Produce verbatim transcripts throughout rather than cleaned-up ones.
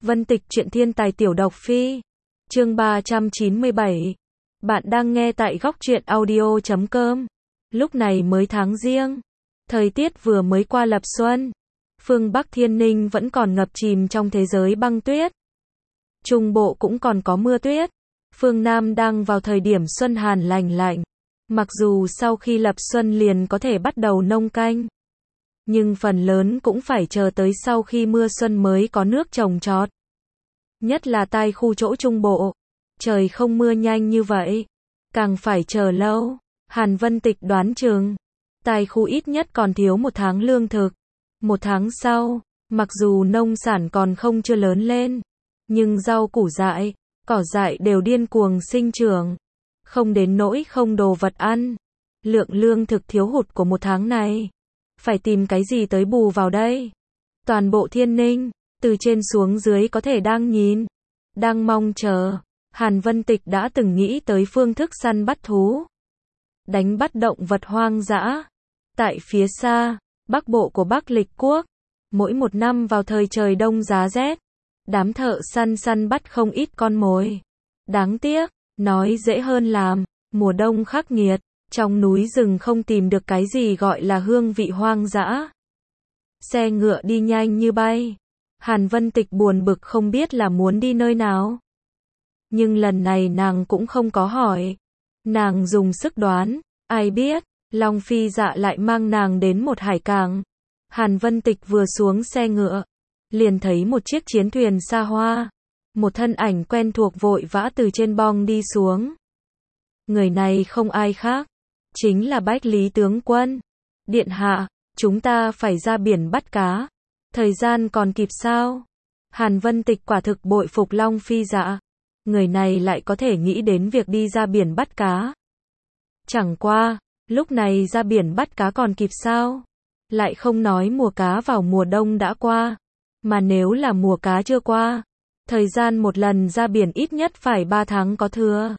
Vân Tịch truyện thiên tài tiểu độc phi. Chương ba trăm chín mươi bảy. Bạn đang nghe tại góc truyện audio chấm com. Lúc này mới tháng Giêng. Thời tiết vừa mới qua lập xuân. Phương Bắc Thiên Ninh vẫn còn ngập chìm trong thế giới băng tuyết. Trung Bộ cũng còn có mưa tuyết. Phương Nam đang vào thời điểm xuân hàn lành lạnh. Mặc dù sau khi lập xuân liền có thể bắt đầu nông canh, nhưng phần lớn cũng phải chờ tới sau khi mưa xuân mới có nước trồng trọt. Nhất là tại khu chỗ Trung Bộ, trời không mưa nhanh như vậy, càng phải chờ lâu. Hàn Vân Tịch đoán chừng, tại khu ít nhất còn thiếu một tháng lương thực. Một tháng sau, mặc dù nông sản còn không chưa lớn lên, nhưng rau củ dại, cỏ dại đều điên cuồng sinh trưởng. Không đến nỗi không đồ vật ăn. Lượng lương thực thiếu hụt của một tháng này, phải tìm cái gì tới bù vào đây? Toàn bộ Thiên Ninh, từ trên xuống dưới có thể đang nhìn, đang mong chờ. Hàn Vân Tịch đã từng nghĩ tới phương thức săn bắt thú, đánh bắt động vật hoang dã. Tại phía xa, bắc bộ của Bắc Lịch Quốc, mỗi một năm vào thời trời đông giá rét, đám thợ săn săn bắt không ít con mồi. Đáng tiếc, nói dễ hơn làm, mùa đông khắc nghiệt, trong núi rừng không tìm được cái gì gọi là hương vị hoang dã. Xe ngựa đi nhanh như bay. Hàn Vân Tịch buồn bực không biết là muốn đi nơi nào. Nhưng lần này nàng cũng không có hỏi. Nàng dùng sức đoán, ai biết, Long Phi Dạ lại mang nàng đến một hải cảng. Hàn Vân Tịch vừa xuống xe ngựa, liền thấy một chiếc chiến thuyền xa hoa. Một thân ảnh quen thuộc vội vã từ trên bong đi xuống. Người này không ai khác, chính là Bách Lý tướng quân. Điện hạ, chúng ta phải ra biển bắt cá. Thời gian còn kịp sao? Hàn Vân Tịch quả thực bội phục Long Phi Dạ. Người này lại có thể nghĩ đến việc đi ra biển bắt cá. Chẳng qua, lúc này ra biển bắt cá còn kịp sao? Lại không nói mùa cá vào mùa đông đã qua. Mà nếu là mùa cá chưa qua, thời gian một lần ra biển ít nhất phải ba tháng có thừa.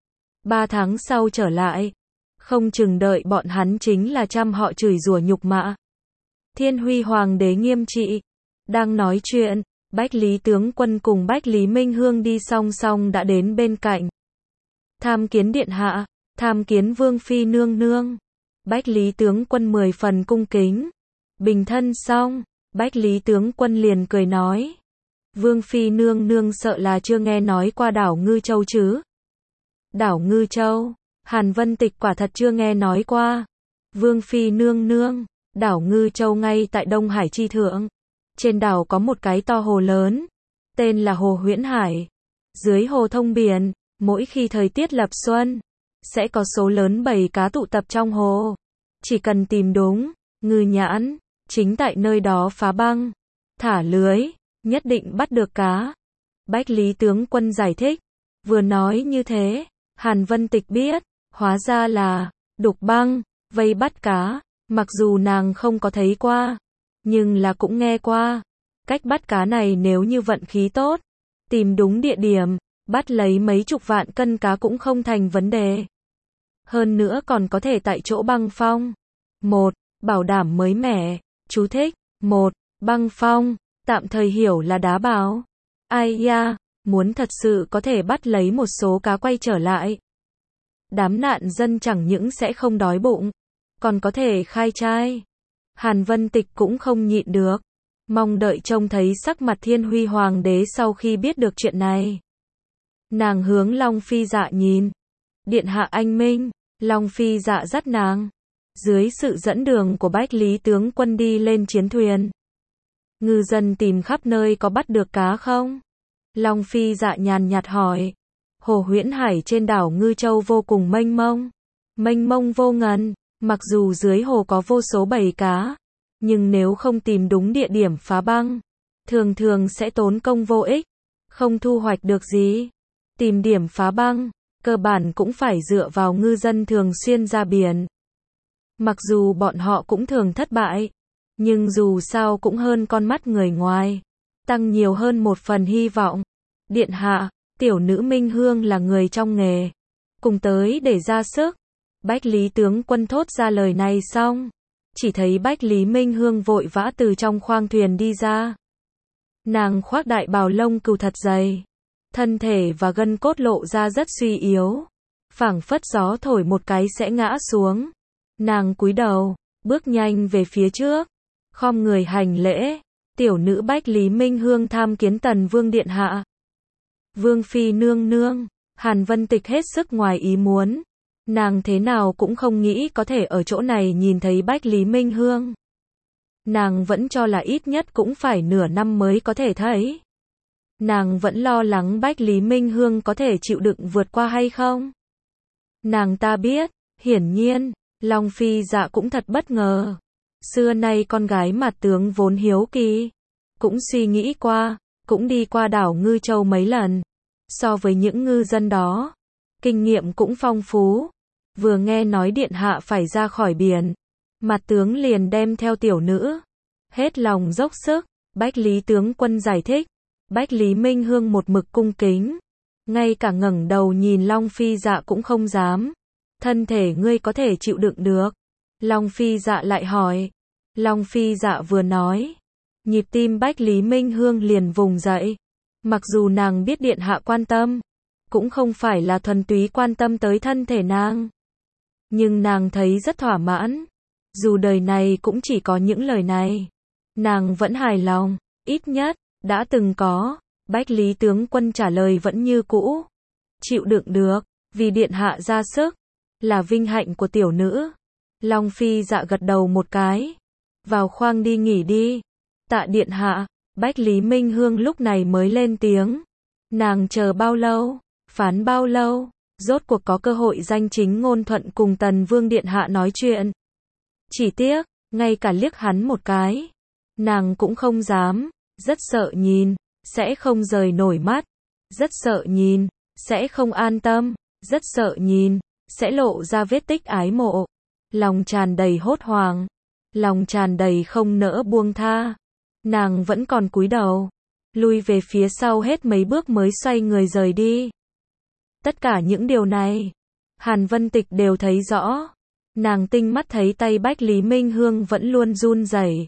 Ba tháng sau trở lại, không chừng đợi bọn hắn chính là trăm họ chửi rủa nhục mạ. Thiên Huy Hoàng đế nghiêm trị. Đang nói chuyện, Bách Lý tướng quân cùng Bách Lý Minh Hương đi song song đã đến bên cạnh. Tham kiến điện hạ, tham kiến vương phi nương nương. Bách Lý tướng quân mười phần cung kính. Bình thân xong, Bách Lý tướng quân liền cười nói: Vương phi nương nương sợ là chưa nghe nói qua đảo Ngư Châu chứ? Đảo Ngư Châu? Hàn Vân Tịch quả thật chưa nghe nói qua. Vương phi nương nương, đảo Ngư Châu ngay tại Đông Hải chi thượng. Trên đảo có một cái to hồ lớn, tên là Hồ Huyễn Hải. Dưới hồ thông biển, mỗi khi thời tiết lập xuân, sẽ có số lớn bầy cá tụ tập trong hồ. Chỉ cần tìm đúng ngư nhãn, chính tại nơi đó phá băng, thả lưới, nhất định bắt được cá. Bách Lý tướng quân giải thích. Vừa nói như thế, Hàn Vân Tịch biết, hóa ra là đục băng, vây bắt cá. Mặc dù nàng không có thấy qua, nhưng là cũng nghe qua. Cách bắt cá này nếu như vận khí tốt, tìm đúng địa điểm, bắt lấy mấy chục vạn cân cá cũng không thành vấn đề. Hơn nữa còn có thể tại chỗ băng phong. Một, bảo đảm mới mẻ. Chú thích. Một, băng phong, tạm thời hiểu là đá bào. Ai da, muốn thật sự có thể bắt lấy một số cá quay trở lại, đám nạn dân chẳng những sẽ không đói bụng, còn có thể khai trai. Hàn Vân Tịch cũng không nhịn được, mong đợi trông thấy sắc mặt Thiên Huy Hoàng đế sau khi biết được chuyện này. Nàng hướng Long Phi Dạ nhìn. Điện hạ anh minh. Long Phi Dạ dắt nàng, dưới sự dẫn đường của Bách Lý tướng quân đi lên chiến thuyền. Ngư dân tìm khắp nơi có bắt được cá không? Long Phi Dạ nhàn nhạt hỏi. Hồ Huyễn Hải trên đảo Ngư Châu vô cùng mênh mông, mênh mông vô ngần. Mặc dù dưới hồ có vô số bầy cá, nhưng nếu không tìm đúng địa điểm phá băng, thường thường sẽ tốn công vô ích, không thu hoạch được gì. Tìm điểm phá băng, cơ bản cũng phải dựa vào ngư dân thường xuyên ra biển. Mặc dù bọn họ cũng thường thất bại, nhưng dù sao cũng hơn con mắt người ngoài, tăng nhiều hơn một phần hy vọng. Điện hạ, tiểu nữ Minh Hương là người trong nghề, cùng tới để ra sức. Bách Lý tướng quân thốt ra lời này xong, chỉ thấy Bách Lý Minh Hương vội vã từ trong khoang thuyền đi ra. Nàng khoác đại bào lông cừu thật dày, thân thể và gân cốt lộ ra rất suy yếu, phảng phất gió thổi một cái sẽ ngã xuống. Nàng cúi đầu, bước nhanh về phía trước, khom người hành lễ. Tiểu nữ Bách Lý Minh Hương tham kiến Tần Vương điện hạ. Vương phi nương nương. Hàn Vân Tịch hết sức ngoài ý muốn. Nàng thế nào cũng không nghĩ có thể ở chỗ này nhìn thấy Bách Lý Minh Hương. Nàng vẫn cho là ít nhất cũng phải nửa năm mới có thể thấy. Nàng vẫn lo lắng Bách Lý Minh Hương có thể chịu đựng vượt qua hay không. Nàng ta biết, hiển nhiên, Long Phi Dạ cũng thật bất ngờ. Xưa nay con gái mặt tướng vốn hiếu kỳ, cũng suy nghĩ qua, cũng đi qua đảo Ngư Châu mấy lần. So với những ngư dân đó, kinh nghiệm cũng phong phú. Vừa nghe nói điện hạ phải ra khỏi biển, mặt tướng liền đem theo tiểu nữ, hết lòng dốc sức. Bách Lý tướng quân giải thích. Bách Lý Minh Hương một mực cung kính, ngay cả ngẩng đầu nhìn Long Phi Dạ cũng không dám. Thân thể ngươi có thể chịu đựng được? Long Phi Dạ lại hỏi. Long Phi Dạ vừa nói, nhịp tim Bách Lý Minh Hương liền vùng dậy. Mặc dù nàng biết điện hạ quan tâm, cũng không phải là thuần túy quan tâm tới thân thể nàng, nhưng nàng thấy rất thỏa mãn. Dù đời này cũng chỉ có những lời này, nàng vẫn hài lòng. Ít nhất, đã từng có. Bách Lý tướng quân trả lời vẫn như cũ. Chịu đựng được, vì điện hạ ra sức, là vinh hạnh của tiểu nữ. Long Phi Dạ gật đầu một cái. Vào khoang đi nghỉ đi. Tạ điện hạ. Bách Lý Minh Hương lúc này mới lên tiếng. Nàng chờ bao lâu, phán bao lâu, rốt cuộc có cơ hội danh chính ngôn thuận cùng Tần Vương điện hạ nói chuyện. Chỉ tiếc, ngay cả liếc hắn một cái, nàng cũng không dám. Rất sợ nhìn, sẽ không rời nổi mắt. Rất sợ nhìn, sẽ không an tâm. Rất sợ nhìn, sẽ lộ ra vết tích ái mộ. Lòng tràn đầy hốt hoảng, lòng tràn đầy không nỡ buông tha. Nàng vẫn còn cúi đầu, lui về phía sau hết mấy bước mới xoay người rời đi. Tất cả những điều này, Hàn Vân Tịch đều thấy rõ. Nàng tinh mắt thấy tay Bách Lý Minh Hương vẫn luôn run rẩy.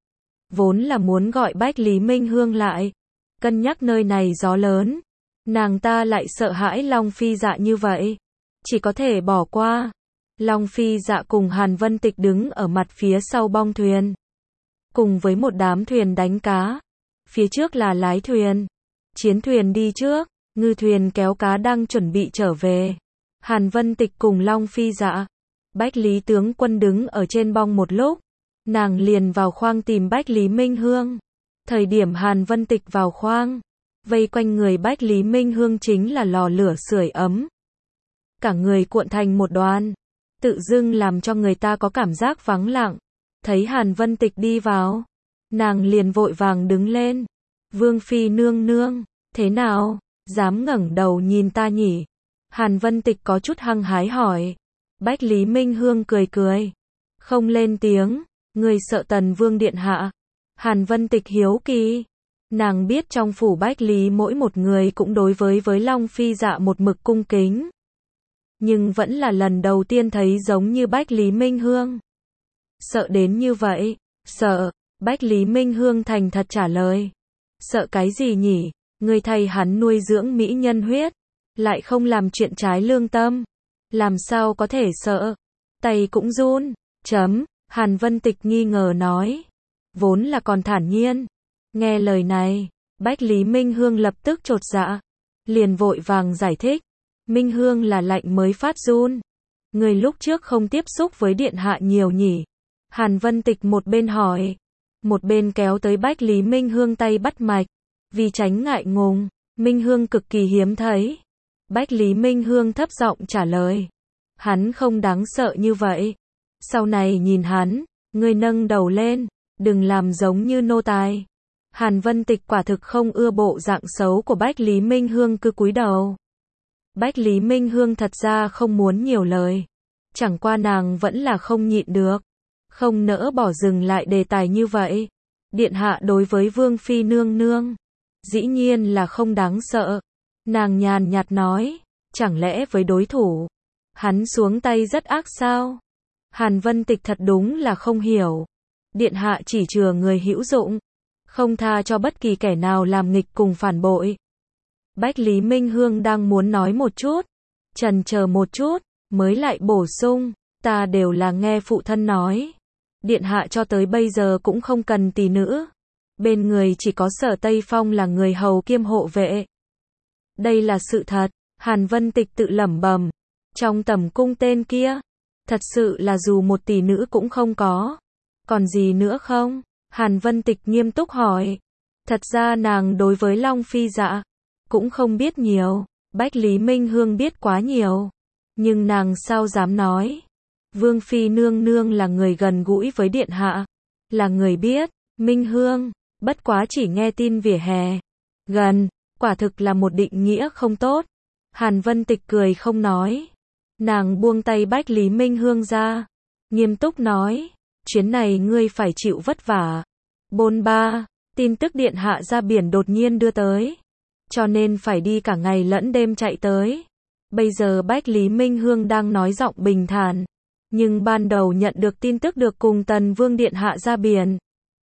Vốn là muốn gọi Bách Lý Minh Hương lại, cân nhắc nơi này gió lớn, nàng ta lại sợ hãi Long Phi Dạ như vậy, chỉ có thể bỏ qua. Long Phi Dạ cùng Hàn Vân Tịch đứng ở mặt phía sau bong thuyền, cùng với một đám thuyền đánh cá. Phía trước là lái thuyền, chiến thuyền đi trước, ngư thuyền kéo cá đang chuẩn bị trở về. Hàn Vân Tịch cùng Long Phi Dạ, Bách Lý tướng quân đứng ở trên bong một lúc, nàng liền vào khoang tìm Bách Lý Minh Hương. Thời điểm Hàn Vân Tịch vào khoang, vây quanh người Bách Lý Minh Hương chính là lò lửa sưởi ấm. Cả người cuộn thành một đoàn, tự dưng làm cho người ta có cảm giác vắng lặng. Thấy Hàn Vân Tịch đi vào, nàng liền vội vàng đứng lên. Vương phi nương nương, thế nào, dám ngẩng đầu nhìn ta nhỉ? Hàn Vân Tịch có chút hăng hái hỏi. Bách Lý Minh Hương cười cười, không lên tiếng. Người sợ Tần Vương điện hạ? Hàn Vân Tịch hiếu kỳ. Nàng biết trong phủ Bách Lý mỗi một người cũng đối với với Long Phi Dạ một mực cung kính, nhưng vẫn là lần đầu tiên thấy giống như Bách Lý Minh Hương. Sợ đến như vậy? Sợ. Bách Lý Minh Hương thành thật trả lời. Sợ cái gì nhỉ? Người thay hắn nuôi dưỡng mỹ nhân huyết, lại không làm chuyện trái lương tâm, làm sao có thể sợ? Tay cũng run. Chấm. Hàn Vân Tịch nghi ngờ nói. Vốn là còn thản nhiên. Nghe lời này, Bách Lý Minh Hương lập tức chột dạ, liền vội vàng giải thích. Minh Hương là lạnh mới phát run. Người lúc trước không tiếp xúc với điện hạ nhiều nhỉ? Hàn Vân Tịch một bên hỏi, một bên kéo tới Bách Lý Minh Hương tay bắt mạch. Vì tránh ngại ngùng, Minh Hương cực kỳ hiếm thấy. Bách Lý Minh Hương thấp giọng trả lời. Hắn không đáng sợ như vậy. Sau này nhìn hắn, ngươi nâng đầu lên, đừng làm giống như nô tài. Hàn Vân Tịch quả thực không ưa bộ dạng xấu của Bách Lý Minh Hương, cứ cúi đầu. Bách Lý Minh Hương thật ra không muốn nhiều lời, chẳng qua nàng vẫn là không nhịn được, không nỡ bỏ dừng lại đề tài như vậy. Điện hạ đối với Vương phi nương nương, dĩ nhiên là không đáng sợ. Nàng nhàn nhạt nói, chẳng lẽ với đối thủ, hắn xuống tay rất ác sao? Hàn Vân Tịch thật đúng là không hiểu. Điện hạ chỉ chừa người hữu dụng, không tha cho bất kỳ kẻ nào làm nghịch cùng phản bội. Bách Lý Minh Hương đang muốn nói một chút, chần chờ một chút, mới lại bổ sung, ta đều là nghe phụ thân nói. Điện hạ cho tới bây giờ cũng không cần tỷ nữ. Bên người chỉ có Sở Tây Phong là người hầu kiêm hộ vệ. Đây là sự thật, Hàn Vân Tịch tự lẩm bẩm. Trong tẩm cung tên kia, thật sự là dù một tỷ nữ cũng không có. Còn gì nữa không? Hàn Vân Tịch nghiêm túc hỏi. Thật ra nàng đối với Long Phi Dạ cũng không biết nhiều. Bách Lý Minh Hương biết quá nhiều. Nhưng nàng sao dám nói. Vương Phi nương nương là người gần gũi với điện hạ. Là người biết. Minh Hương, bất quá chỉ nghe tin vỉa hè. Gần, quả thực là một định nghĩa không tốt. Hàn Vân Tịch cười không nói. Nàng buông tay Bách Lý Minh Hương ra. Nghiêm túc nói. Chuyến này ngươi phải chịu vất vả. Bôn ba, tin tức điện hạ ra biển đột nhiên đưa tới. Cho nên phải đi cả ngày lẫn đêm chạy tới. Bây giờ Bách Lý Minh Hương đang nói giọng bình thản. Nhưng ban đầu nhận được tin tức được cùng Tần Vương điện hạ ra biển.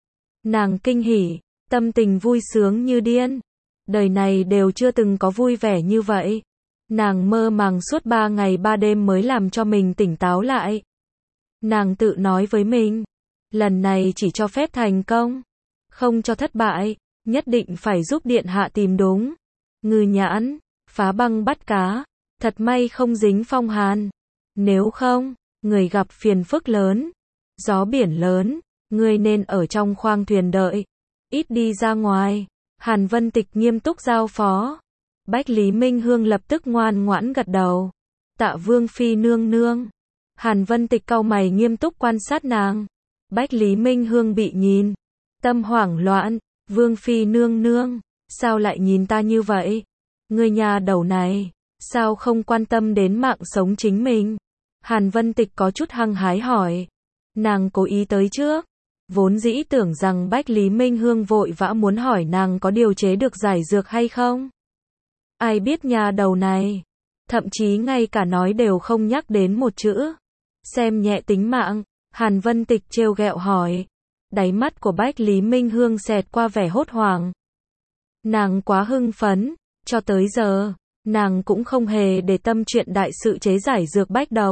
Nàng kinh hỉ, tâm tình vui sướng như điên. Đời này đều chưa từng có vui vẻ như vậy. Nàng mơ màng suốt ba ngày ba đêm mới làm cho mình tỉnh táo lại. Nàng tự nói với mình, lần này chỉ cho phép thành công, không cho thất bại, nhất định phải giúp điện hạ tìm đúng. Ngư nhãn, phá băng bắt cá, thật may không dính phong hàn. Nếu không, người gặp phiền phức lớn, gió biển lớn, người nên ở trong khoang thuyền đợi, ít đi ra ngoài. Hàn Vân Tịch nghiêm túc giao phó. Bách Lý Minh Hương lập tức ngoan ngoãn gật đầu. Tạ Vương Phi nương nương. Hàn Vân Tịch cau mày nghiêm túc quan sát nàng. Bách Lý Minh Hương bị nhìn, tâm hoảng loạn. Vương Phi nương nương, sao lại nhìn ta như vậy? Ngươi nhà đầu này, sao không quan tâm đến mạng sống chính mình? Hàn Vân Tịch có chút hăng hái hỏi. Nàng cố ý tới trước. Vốn dĩ tưởng rằng Bách Lý Minh Hương vội vã muốn hỏi nàng có điều chế được giải dược hay không. Ai biết nhà đầu này, thậm chí ngay cả nói đều không nhắc đến một chữ. Xem nhẹ tính mạng, Hàn Vân Tịch trêu ghẹo hỏi. Đáy mắt của Bách Lý Minh Hương xẹt qua vẻ hốt hoảng. Nàng quá hưng phấn, cho tới giờ, nàng cũng không hề để tâm chuyện đại sự chế giải dược bách độc.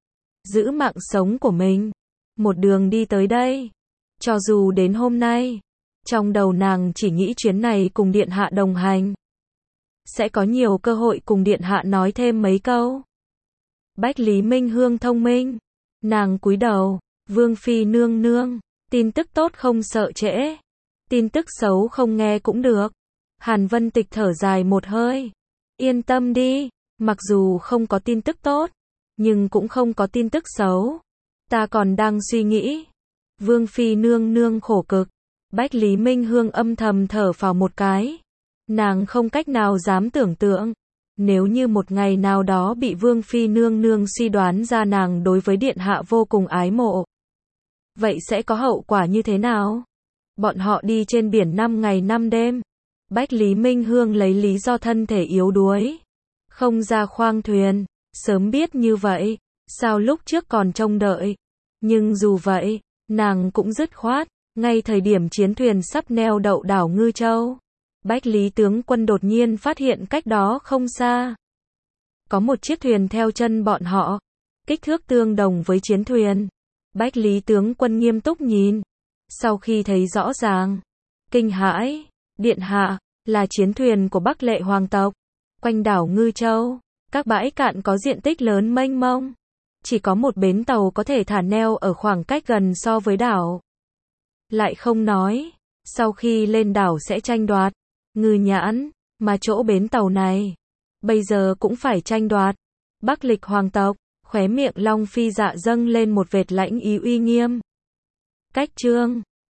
Giữ mạng sống của mình, một đường đi tới đây. Cho dù đến hôm nay, trong đầu nàng chỉ nghĩ chuyến này cùng điện hạ đồng hành. Sẽ có nhiều cơ hội cùng điện hạ nói thêm mấy câu. Bách Lý Minh Hương thông minh. Nàng cúi đầu, Vương Phi nương nương, tin tức tốt không sợ trễ. Tin tức xấu không nghe cũng được. Hàn Vân Tịch thở dài một hơi. Yên tâm đi, mặc dù không có tin tức tốt, nhưng cũng không có tin tức xấu. Ta còn đang suy nghĩ. Vương Phi nương nương khổ cực. Bách Lý Minh Hương âm thầm thở phào một cái. Nàng không cách nào dám tưởng tượng. Nếu như một ngày nào đó bị Vương Phi nương nương suy đoán ra nàng đối với điện hạ vô cùng ái mộ. Vậy sẽ có hậu quả như thế nào? Bọn họ đi trên biển năm ngày năm đêm. Bách Lý Minh Hương lấy lý do thân thể yếu đuối. Không ra khoang thuyền. Sớm biết như vậy, sao lúc trước còn trông đợi. Nhưng dù vậy, nàng cũng dứt khoát. Ngay thời điểm chiến thuyền sắp neo đậu đảo Ngư Châu, Bách Lý tướng quân đột nhiên phát hiện cách đó không xa. Có một chiếc thuyền theo chân bọn họ. Kích thước tương đồng với chiến thuyền. Bách Lý tướng quân nghiêm túc nhìn. Sau khi thấy rõ ràng, kinh hãi, điện hạ, là chiến thuyền của Bắc Lệ hoàng tộc. Quanh đảo Ngư Châu, các bãi cạn có diện tích lớn mênh mông. Chỉ có một bến tàu có thể thả neo ở khoảng cách gần so với đảo. Lại không nói, sau khi lên đảo sẽ tranh đoạt. Ngư nhãn, mà chỗ bến tàu này, bây giờ cũng phải tranh đoạt. Bắc Lịch hoàng tộc, khóe miệng Long Phi Dạ dâng lên một vệt lãnh ý uy nghiêm. Cách chương